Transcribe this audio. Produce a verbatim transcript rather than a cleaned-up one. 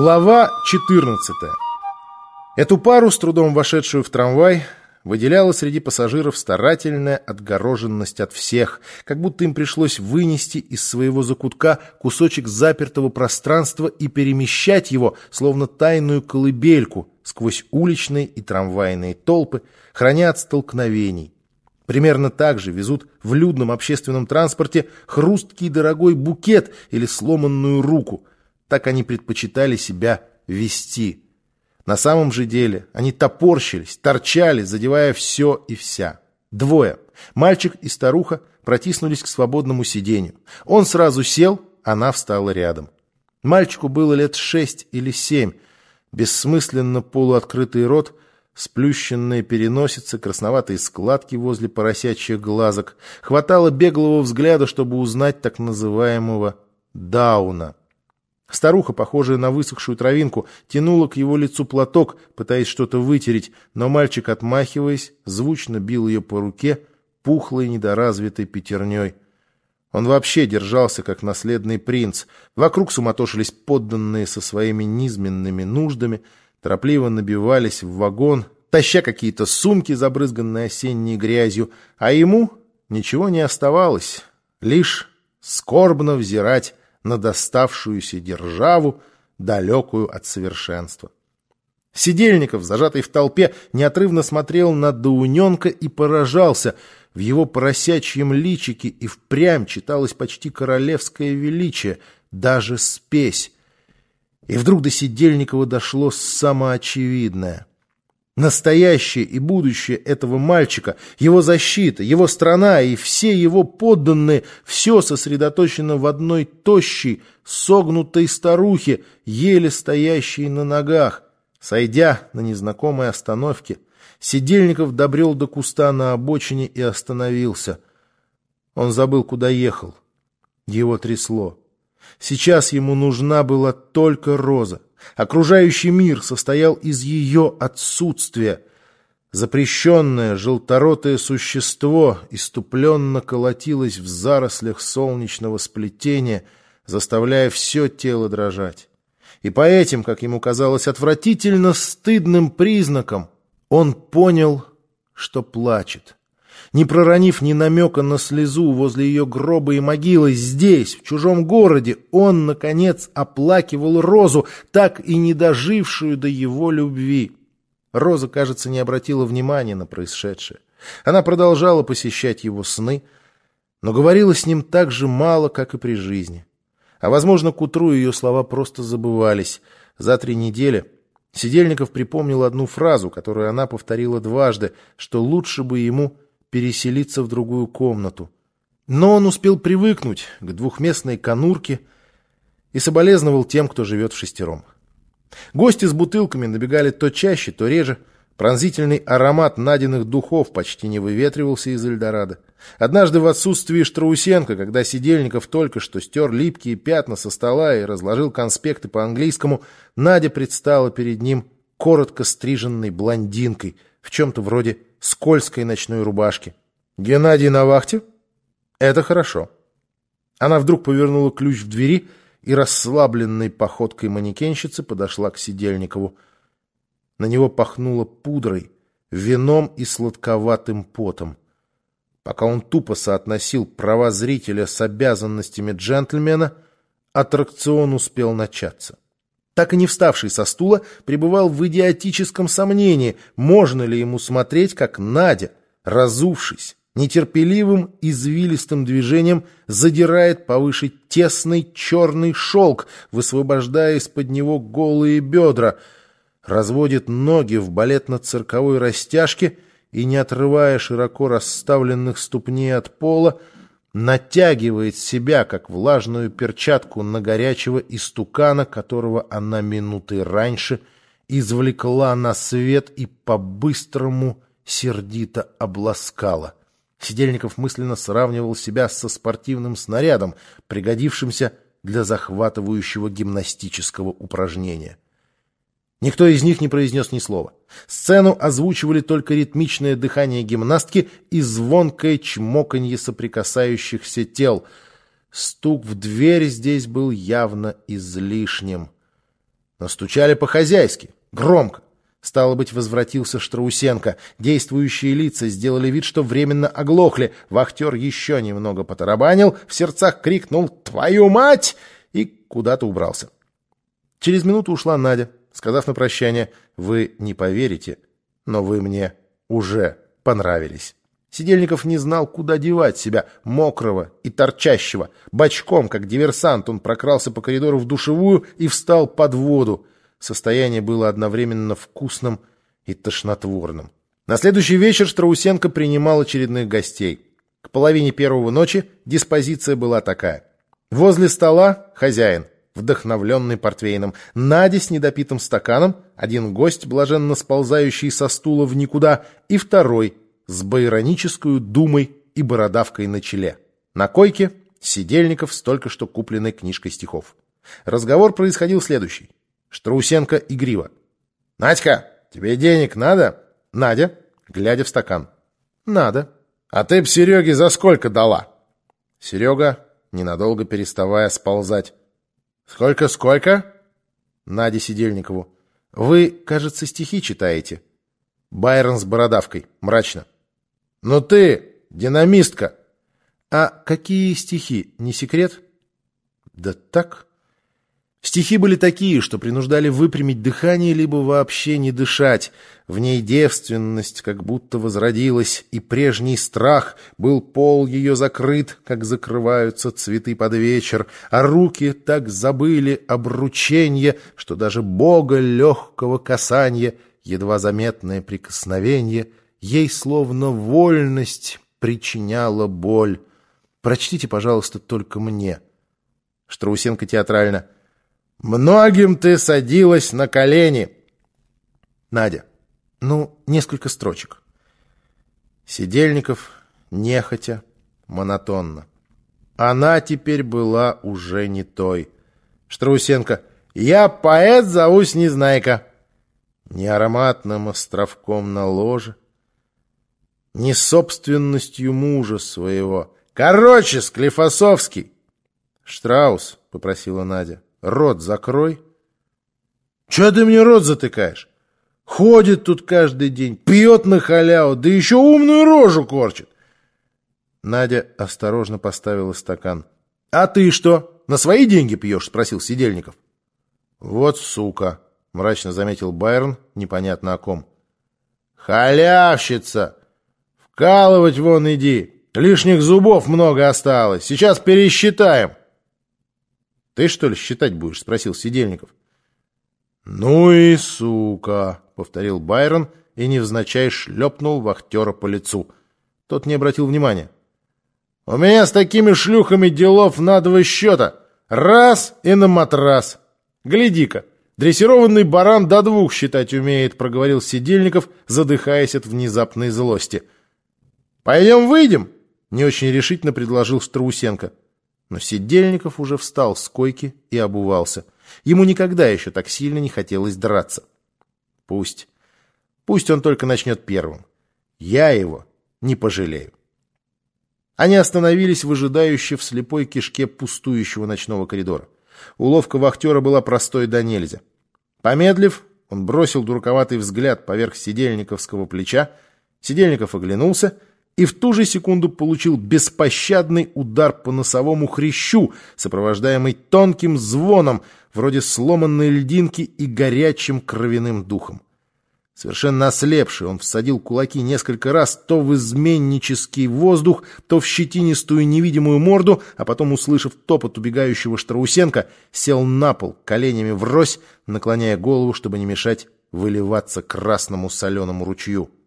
Глава четырнадцатая. Эту пару, с трудом вошедшую в трамвай, выделяла среди пассажиров старательная отгороженность от всех, как будто им пришлось вынести из своего закутка кусочек запертого пространства и перемещать его, словно тайную колыбельку, сквозь уличные и трамвайные толпы, храня от столкновений. Примерно так же везут в людном общественном транспорте хрусткий дорогой букет или сломанную руку. Так они предпочитали себя вести. На самом же деле они топорщились, торчали, задевая все и вся. Двое, мальчик и старуха, протиснулись к свободному сиденью. Он сразу сел, она встала рядом. Мальчику было лет шесть или семь. Бессмысленно полуоткрытый рот, сплющенные переносицы, красноватые складки возле поросячьих глазок. Хватало беглого взгляда, чтобы узнать так называемого Дауна. Старуха, похожая на высохшую травинку, тянула к его лицу платок, пытаясь что-то вытереть, но мальчик, отмахиваясь, звучно бил ее по руке пухлой недоразвитой пятерней. Он вообще держался, как наследный принц. Вокруг суматошились подданные со своими низменными нуждами, торопливо набивались в вагон, таща какие-то сумки, забрызганные осенней грязью, а ему ничего не оставалось, лишь скорбно взирать на доставшуюся державу, далекую от совершенства. Сидельников, зажатый в толпе, неотрывно смотрел на Дауненка и поражался. В его поросячьем личике и впрямь читалось почти королевское величие, даже спесь. И вдруг до Сидельникова дошло самоочевидное. Настоящее и будущее этого мальчика, его защита, его страна и все его подданные — все сосредоточено в одной тощей, согнутой старухе, еле стоящей на ногах. Сойдя на незнакомой остановке, Сидельников добрел до куста на обочине и остановился. Он забыл, куда ехал. Его трясло. Сейчас ему нужна была только Роза. Окружающий мир состоял из ее отсутствия. Запрещенное желторотое существо иступленно колотилось в зарослях солнечного сплетения, заставляя все тело дрожать. И по этим, как ему казалось, отвратительно стыдным признакам он понял, что плачет. Не проронив ни намека на слезу возле ее гроба и могилы, здесь, в чужом городе, он, наконец, оплакивал Розу, так и не дожившую до его любви. Роза, кажется, не обратила внимания на происшедшее. Она продолжала посещать его сны, но говорила с ним так же мало, как и при жизни. А, возможно, к утру ее слова просто забывались. За три недели Сидельников припомнил одну фразу, которую она повторила дважды, что лучше бы ему переселиться в другую комнату. Но он успел привыкнуть к двухместной конурке и соболезновал тем, кто живет в шестером. Гости с бутылками набегали то чаще, то реже. Пронзительный аромат найденных духов почти не выветривался из Эльдорадо. Однажды в отсутствии Штраусенко, когда Сидельников только что стер липкие пятна со стола и разложил конспекты по-английскому, Надя предстала перед ним коротко стриженной блондинкой в чем-то вроде скользкой ночной рубашки. «Геннадий на вахте? Это хорошо». Она вдруг повернула ключ в двери и расслабленной походкой манекенщицы подошла к Сидельникову. На него пахнуло пудрой, вином и сладковатым потом. Пока он тупо соотносил права зрителя с обязанностями джентльмена, аттракцион успел начаться. Так и не вставший со стула, пребывал в идиотическом сомнении, можно ли ему смотреть, как Надя, разувшись, нетерпеливым извилистым движением задирает повыше тесный черный шелк, высвобождая из-под него голые бедра, разводит ноги в балетно-цирковой растяжке и, не отрывая широко расставленных ступней от пола, натягивает себя, как влажную перчатку, на горячего истукана, которого она минуты раньше извлекла на свет и по-быстрому сердито обласкала. Сидельников мысленно сравнивал себя со спортивным снарядом, пригодившимся для захватывающего гимнастического упражнения. Никто из них не произнес ни слова. Сцену озвучивали только ритмичное дыхание гимнастки и звонкое чмоканье соприкасающихся тел. Стук в дверь здесь был явно излишним. но стучали по-хозяйски, громко. Стало быть, возвратился Штраусенко. Действующие лица сделали вид, что временно оглохли. Вахтер еще немного потарабанил, в сердцах крикнул «Твою мать!» и куда-то убрался. Через минуту ушла Надя, сказав на прощание: «Вы не поверите, но вы мне уже понравились». Сидельников не знал, куда девать себя, мокрого и торчащего. Бочком, как диверсант, он прокрался по коридору в душевую и встал под воду. Состояние было одновременно вкусным и тошнотворным. На следующий вечер Штраусенко принимал очередных гостей. К половине первого ночи диспозиция была такая. Возле стола хозяин, вдохновленный портвейном, Надя с недопитым стаканом, один гость, блаженно сползающий со стула в никуда, и второй с байронической думой и бородавкой на челе. На койке Сидельников с только что купленной книжкой стихов. Разговор происходил следующий. Штраусенко игриво: «Надька, тебе денег надо?» Надя, глядя в стакан: «Надо». «А ты б Сереге за сколько дала?» Серега, ненадолго переставая сползать: «Сколько-сколько?» Надя Сидельникову: «Вы, кажется, стихи читаете». Байрон с бородавкой, мрачно: «Ну ты, динамистка!» «А какие стихи, не секрет?» «Да так...» Стихи были такие, что принуждали выпрямить дыхание, либо вообще не дышать. В ней девственность как будто возродилась, и прежний страх, был пол ее закрыт, как закрываются цветы под вечер, а руки так забыли обрученье, что даже Бога легкого касанья, едва заметное прикосновение, ей словно вольность причиняла боль. Прочтите, пожалуйста, только мне. Штраусенко театрально: «Многим ты садилась на колени». Надя: «Ну, несколько строчек». Сидельников, нехотя, монотонно. Она теперь была уже не той. Штраусенко: «Я поэт, зовусь Незнайка». Ни ароматным островком на ложе, ни собственностью мужа своего. «Короче, Склифосовский». «Штраус», — попросила Надя, — «рот закрой». «Чё ты мне рот затыкаешь? Ходит тут каждый день, пьет на халяву, да еще умную рожу корчит». Надя осторожно поставила стакан. «А ты что, на свои деньги пьешь?» — спросил Сидельников. «Вот сука», — мрачно заметил Байрон, непонятно о ком. «Халявщица! Вкалывать вон иди! Лишних зубов много осталось, сейчас пересчитаем». «Ты, что ли, считать будешь?» — спросил Сидельников. «Ну и сука!» — повторил Байрон и невзначай шлепнул вахтера по лицу. Тот не обратил внимания. «У меня с такими шлюхами делов на два счета. Раз и на матрас. Гляди-ка, дрессированный баран до двух считать умеет», — проговорил Сидельников, задыхаясь от внезапной злости. «Пойдем выйдем?» — не очень решительно предложил Штраусенко. Но Сидельников уже встал с койки и обувался. Ему никогда еще так сильно не хотелось драться. Пусть. Пусть он только начнет первым. Я его не пожалею. Они остановились, выжидающе в слепой кишке пустующего ночного коридора. Уловка вахтера была простой да нельзя. Помедлив, он бросил дураковатый взгляд поверх сидельниковского плеча. Сидельников оглянулся и в ту же секунду получил беспощадный удар по носовому хрящу, сопровождаемый тонким звоном, вроде сломанной льдинки, и горячим кровяным духом. Совершенно ослепший, он всадил кулаки несколько раз то в изменнический воздух, то в щетинистую невидимую морду, а потом, услышав топот убегающего Штраусенко, сел на пол, коленями врозь, наклоняя голову, чтобы не мешать выливаться красному соленому ручью.